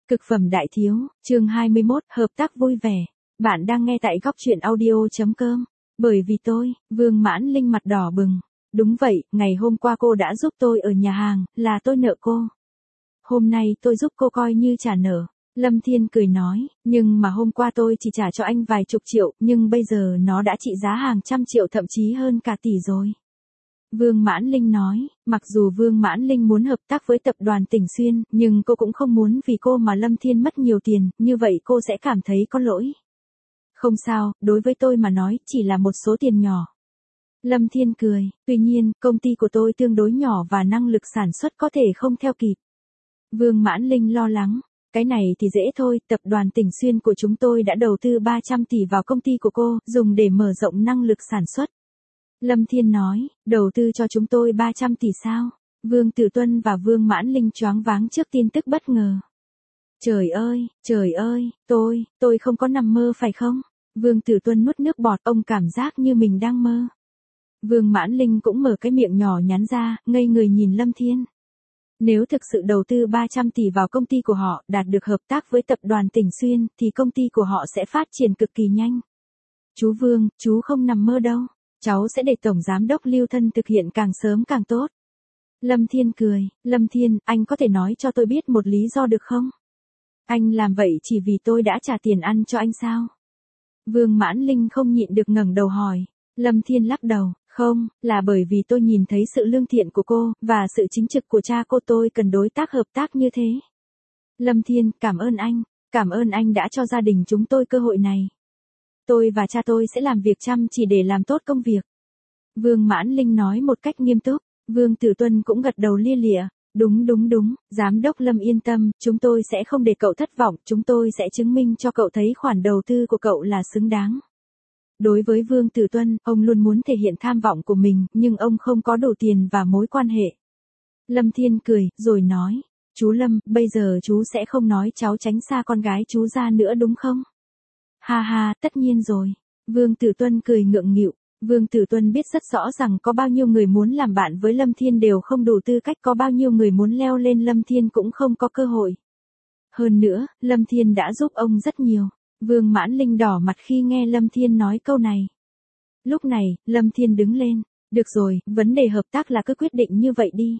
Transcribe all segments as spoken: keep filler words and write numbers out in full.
Cực phẩm đại thiếu, chương hai mươi mốt, hợp tác vui vẻ. Bạn đang nghe tại góc truyện audio chấm com. Bởi vì tôi, Vương Mãn Linh mặt đỏ bừng. Đúng vậy, ngày hôm qua cô đã giúp tôi ở nhà hàng, là tôi nợ cô. Hôm nay tôi giúp cô coi như trả nợ. Lâm Thiên cười nói, nhưng mà hôm qua tôi chỉ trả cho anh vài chục triệu, nhưng bây giờ nó đã trị giá hàng trăm triệu thậm chí hơn cả tỷ rồi. Vương Mãn Linh nói, mặc dù Vương Mãn Linh muốn hợp tác với tập đoàn Tỉnh Xuyên, nhưng cô cũng không muốn vì cô mà Lâm Thiên mất nhiều tiền, như vậy cô sẽ cảm thấy có lỗi. Không sao, đối với tôi mà nói, chỉ là một số tiền nhỏ. Lâm Thiên cười, tuy nhiên, công ty của tôi tương đối nhỏ và năng lực sản xuất có thể không theo kịp. Vương Mãn Linh lo lắng, cái này thì dễ thôi, tập đoàn Tỉnh Xuyên của chúng tôi đã đầu tư ba trăm tỷ vào công ty của cô, dùng để mở rộng năng lực sản xuất. Lâm Thiên nói, đầu tư cho chúng tôi ba trăm tỷ sao? Vương Tử Tuân và Vương Mãn Linh choáng váng trước tin tức bất ngờ. Trời ơi, trời ơi, tôi, tôi không có nằm mơ phải không? Vương Tử Tuân nuốt nước bọt, ông cảm giác như mình đang mơ. Vương Mãn Linh cũng mở cái miệng nhỏ nhắn ra, ngây người nhìn Lâm Thiên. Nếu thực sự đầu tư ba trăm tỷ vào công ty của họ, đạt được hợp tác với tập đoàn Tỉnh Xuyên, thì công ty của họ sẽ phát triển cực kỳ nhanh. Chú Vương, chú không nằm mơ đâu. Cháu sẽ để Tổng Giám đốc Lưu Thân thực hiện càng sớm càng tốt. Lâm Thiên cười, Lâm Thiên, anh có thể nói cho tôi biết một lý do được không? Anh làm vậy chỉ vì tôi đã trả tiền ăn cho anh sao? Vương Mãn Linh không nhịn được ngẩng đầu hỏi. Lâm Thiên lắc đầu, không, là bởi vì tôi nhìn thấy sự lương thiện của cô, và sự chính trực của cha cô, tôi cần đối tác hợp tác như thế. Lâm Thiên, cảm ơn anh, cảm ơn anh đã cho gia đình chúng tôi cơ hội này. Tôi và cha tôi sẽ làm việc chăm chỉ để làm tốt công việc. Vương Mãn Linh nói một cách nghiêm túc. Vương Tử Tuân cũng gật đầu lia lịa. Đúng đúng đúng, Giám đốc Lâm yên tâm, chúng tôi sẽ không để cậu thất vọng, chúng tôi sẽ chứng minh cho cậu thấy khoản đầu tư của cậu là xứng đáng. Đối với Vương Tử Tuân, ông luôn muốn thể hiện tham vọng của mình, nhưng ông không có đủ tiền và mối quan hệ. Lâm Thiên cười, rồi nói, chú Lâm, bây giờ chú sẽ không nói cháu tránh xa con gái chú ra nữa đúng không? Ha ha, tất nhiên rồi. Vương Tử Tuân cười ngượng nghịu. Vương Tử Tuân biết rất rõ rằng có bao nhiêu người muốn làm bạn với Lâm Thiên đều không đủ tư cách, có bao nhiêu người muốn leo lên Lâm Thiên cũng không có cơ hội. Hơn nữa, Lâm Thiên đã giúp ông rất nhiều. Vương Mãn Linh đỏ mặt khi nghe Lâm Thiên nói câu này. Lúc này, Lâm Thiên đứng lên. Được rồi, vấn đề hợp tác là cứ quyết định như vậy đi.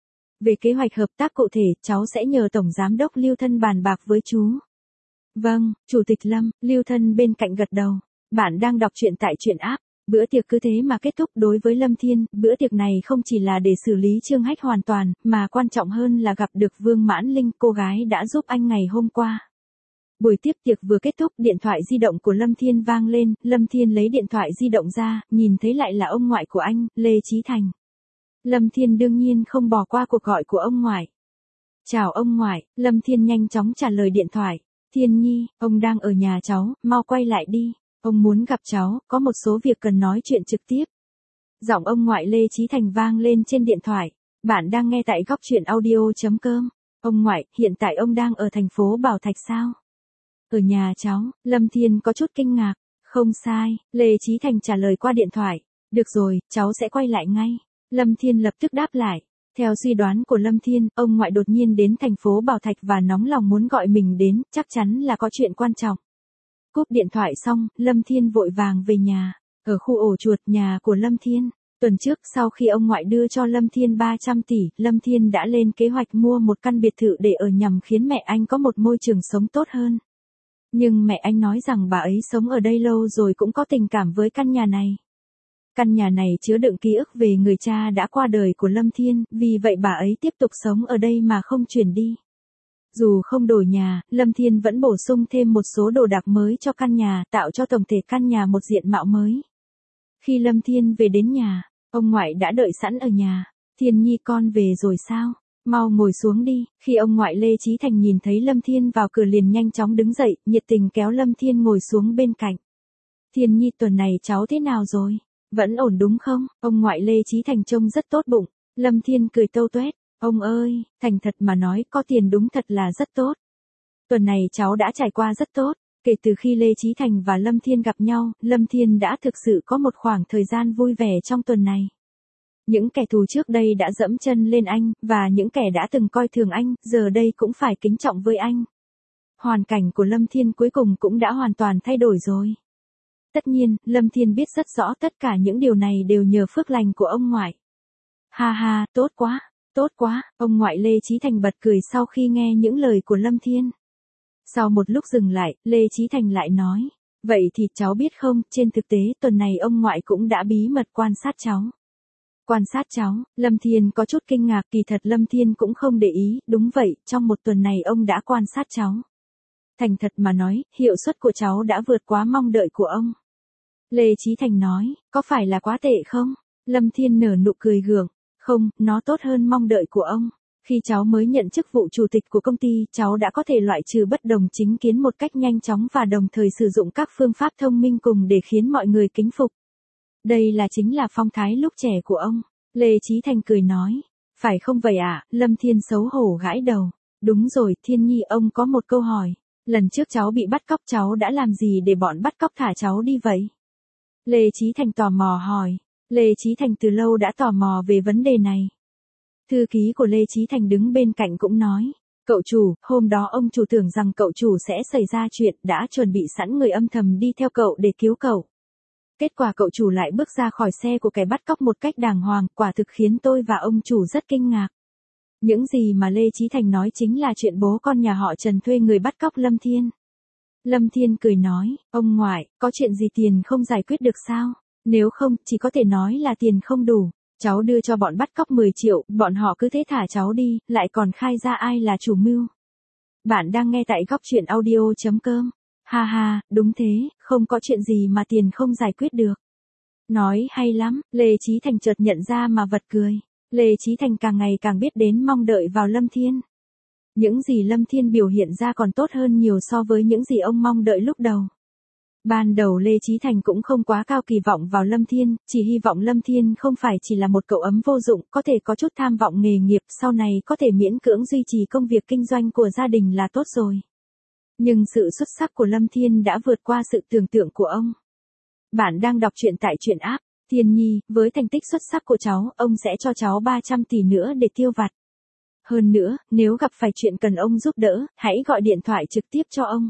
Về kế hoạch hợp tác cụ thể, cháu sẽ nhờ Tổng Giám đốc Lưu Thân bàn bạc với chú. Vâng, Chủ tịch Lâm, Lưu Thân bên cạnh gật đầu. Bạn đang đọc truyện tại truyện app. Bữa tiệc cứ thế mà kết thúc. Đối với Lâm Thiên, bữa tiệc này không chỉ là để xử lý Trương Hách hoàn toàn, mà quan trọng hơn là gặp được Vương Mãn Linh, cô gái đã giúp anh ngày hôm qua. Buổi tiếp tiệc vừa kết thúc, điện thoại di động của Lâm Thiên vang lên, Lâm Thiên lấy điện thoại di động ra, nhìn thấy lại là ông ngoại của anh, Lê Chí Thành. Lâm Thiên đương nhiên không bỏ qua cuộc gọi của ông ngoại. Chào ông ngoại, Lâm Thiên nhanh chóng trả lời điện thoại. Thiên Nhi, ông đang ở nhà cháu, mau quay lại đi. Ông muốn gặp cháu, có một số việc cần nói chuyện trực tiếp. Giọng ông ngoại Lê Chí Thành vang lên trên điện thoại. Bạn đang nghe tại góc truyện audio chấm com. Ông ngoại, hiện tại ông đang ở thành phố Bảo Thạch sao? Ở nhà cháu, Lâm Thiên có chút kinh ngạc. Không sai, Lê Chí Thành trả lời qua điện thoại. Được rồi, cháu sẽ quay lại ngay. Lâm Thiên lập tức đáp lại. Theo suy đoán của Lâm Thiên, ông ngoại đột nhiên đến thành phố Bảo Thạch và nóng lòng muốn gọi mình đến, chắc chắn là có chuyện quan trọng. Cúp điện thoại xong, Lâm Thiên vội vàng về nhà. Ở khu ổ chuột, nhà của Lâm Thiên. Tuần trước, sau khi ông ngoại đưa cho Lâm Thiên ba trăm tỷ, Lâm Thiên đã lên kế hoạch mua một căn biệt thự để ở nhằm khiến mẹ anh có một môi trường sống tốt hơn. Nhưng mẹ anh nói rằng bà ấy sống ở đây lâu rồi cũng có tình cảm với căn nhà này. Căn nhà này chứa đựng ký ức về người cha đã qua đời của Lâm Thiên, vì vậy bà ấy tiếp tục sống ở đây mà không chuyển đi. Dù không đổi nhà, Lâm Thiên vẫn bổ sung thêm một số đồ đạc mới cho căn nhà, tạo cho tổng thể căn nhà một diện mạo mới. Khi Lâm Thiên về đến nhà, ông ngoại đã đợi sẵn ở nhà. Thiên Nhi, con về rồi sao? Mau ngồi xuống đi. Khi ông ngoại Lê Chí Thành nhìn thấy Lâm Thiên vào cửa liền nhanh chóng đứng dậy, nhiệt tình kéo Lâm Thiên ngồi xuống bên cạnh. Thiên Nhi, tuần này cháu thế nào rồi? Vẫn ổn đúng không? Ông ngoại Lê Chí Thành trông rất tốt bụng. Lâm Thiên cười tâu tuét. Ông ơi, thành thật mà nói, có tiền đúng thật là rất tốt. Tuần này cháu đã trải qua rất tốt. Kể từ khi Lê Chí Thành và Lâm Thiên gặp nhau, Lâm Thiên đã thực sự có một khoảng thời gian vui vẻ trong tuần này. Những kẻ thù trước đây đã dẫm chân lên anh, và những kẻ đã từng coi thường anh, giờ đây cũng phải kính trọng với anh. Hoàn cảnh của Lâm Thiên cuối cùng cũng đã hoàn toàn thay đổi rồi. Tất nhiên, Lâm Thiên biết rất rõ tất cả những điều này đều nhờ phước lành của ông ngoại. Ha ha, tốt quá, tốt quá, ông ngoại Lê Chí Thành bật cười sau khi nghe những lời của Lâm Thiên. Sau một lúc dừng lại, Lê Chí Thành lại nói, vậy thì cháu biết không, trên thực tế tuần này ông ngoại cũng đã bí mật quan sát cháu. Quan sát cháu, Lâm Thiên có chút kinh ngạc, kỳ thật Lâm Thiên cũng không để ý, đúng vậy, trong một tuần này ông đã quan sát cháu. Thành thật mà nói, hiệu suất của cháu đã vượt quá mong đợi của ông. Lê Chí Thành nói, có phải là quá tệ không? Lâm Thiên nở nụ cười gượng, không, nó tốt hơn mong đợi của ông. Khi cháu mới nhận chức vụ chủ tịch của công ty, cháu đã có thể loại trừ bất đồng chính kiến một cách nhanh chóng và đồng thời sử dụng các phương pháp thông minh cùng để khiến mọi người kính phục. Đây là chính là phong thái lúc trẻ của ông. Lê Chí Thành cười nói, phải không vậy ạ? À? Lâm Thiên xấu hổ gãi đầu. Đúng rồi, Thiên Nhi, ông có một câu hỏi. Lần trước cháu bị bắt cóc, cháu đã làm gì để bọn bắt cóc thả cháu đi vậy? Lê Chí Thành tò mò hỏi. Lê Chí Thành từ lâu đã tò mò về vấn đề này. Thư ký của Lê Chí Thành đứng bên cạnh cũng nói, cậu chủ, hôm đó ông chủ tưởng rằng cậu chủ sẽ xảy ra chuyện, đã chuẩn bị sẵn người âm thầm đi theo cậu để cứu cậu. Kết quả cậu chủ lại bước ra khỏi xe của kẻ bắt cóc một cách đàng hoàng, quả thực khiến tôi và ông chủ rất kinh ngạc. Những gì mà Lê Chí Thành nói chính là chuyện bố con nhà họ Trần thuê người bắt cóc Lâm Thiên. Lâm Thiên cười nói, ông ngoại, có chuyện gì tiền không giải quyết được sao? Nếu không, chỉ có thể nói là tiền không đủ. Cháu đưa cho bọn bắt cóc mười triệu, bọn họ cứ thế thả cháu đi, lại còn khai ra ai là chủ mưu. Bạn đang nghe tại góc truyện audio chấm com. Ha ha, đúng thế, không có chuyện gì mà tiền không giải quyết được. Nói hay lắm, Lê Chí Thành chợt nhận ra mà bật cười. Lê Chí Thành càng ngày càng biết đến mong đợi vào Lâm Thiên. Những gì Lâm Thiên biểu hiện ra còn tốt hơn nhiều so với những gì ông mong đợi lúc đầu. Ban đầu Lê Chí Thành cũng không quá cao kỳ vọng vào Lâm Thiên, chỉ hy vọng Lâm Thiên không phải chỉ là một cậu ấm vô dụng, có thể có chút tham vọng nghề nghiệp, sau này có thể miễn cưỡng duy trì công việc kinh doanh của gia đình là tốt rồi. Nhưng sự xuất sắc của Lâm Thiên đã vượt qua sự tưởng tượng của ông. Bạn đang đọc truyện tại truyện app Thiên Nhi, với thành tích xuất sắc của cháu, ông sẽ cho cháu ba trăm tỷ nữa để tiêu vặt. Hơn nữa, nếu gặp phải chuyện cần ông giúp đỡ, hãy gọi điện thoại trực tiếp cho ông.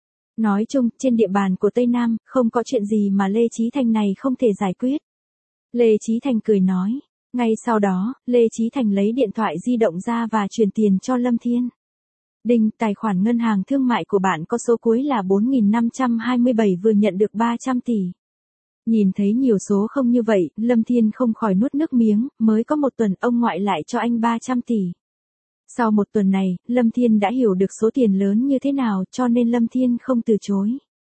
Nói chung, trên địa bàn của Tây Nam, không có chuyện gì mà Lê Chí Thành này không thể giải quyết. Lê Chí Thành cười nói. Ngay sau đó, Lê Chí Thành lấy điện thoại di động ra và chuyển tiền cho Lâm Thiên. Đinh, tài khoản ngân hàng thương mại của bạn có số cuối là bốn nghìn năm trăm hai mươi bảy vừa nhận được ba trăm tỷ. Nhìn thấy nhiều số không như vậy, Lâm Thiên không khỏi nuốt nước miếng, mới có một tuần ông ngoại lại cho anh ba trăm tỷ. Sau một tuần này, Lâm Thiên đã hiểu được số tiền lớn như thế nào cho nên Lâm Thiên không từ chối.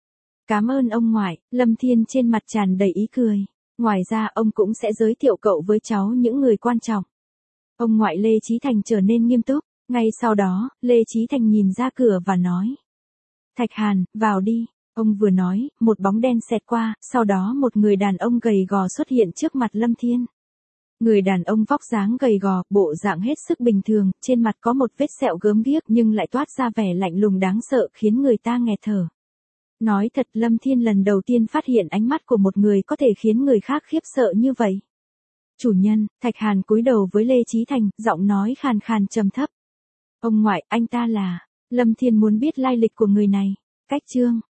Cảm ơn ông ngoại, Lâm Thiên trên mặt tràn đầy ý cười. Ngoài ra ông cũng sẽ giới thiệu cậu với cháu những người quan trọng. Ông ngoại Lê Chí Thành trở nên nghiêm túc. Ngay sau đó, Lê Chí Thành nhìn ra cửa và nói. Thạch Hàn, vào đi. Ông vừa nói, một bóng đen xẹt qua, sau đó một người đàn ông gầy gò xuất hiện trước mặt Lâm Thiên. Người đàn ông vóc dáng gầy gò, bộ dạng hết sức bình thường, trên mặt có một vết sẹo gớm ghiếc nhưng lại toát ra vẻ lạnh lùng đáng sợ khiến người ta nghẹt thở. Nói thật, Lâm Thiên lần đầu tiên phát hiện ánh mắt của một người có thể khiến người khác khiếp sợ như vậy. Chủ nhân, Thạch Hàn cúi đầu với Lê Chí Thành, giọng nói khàn khàn trầm thấp. Ông ngoại, anh ta là... Lâm Thiên muốn biết lai lịch của người này. Cách chương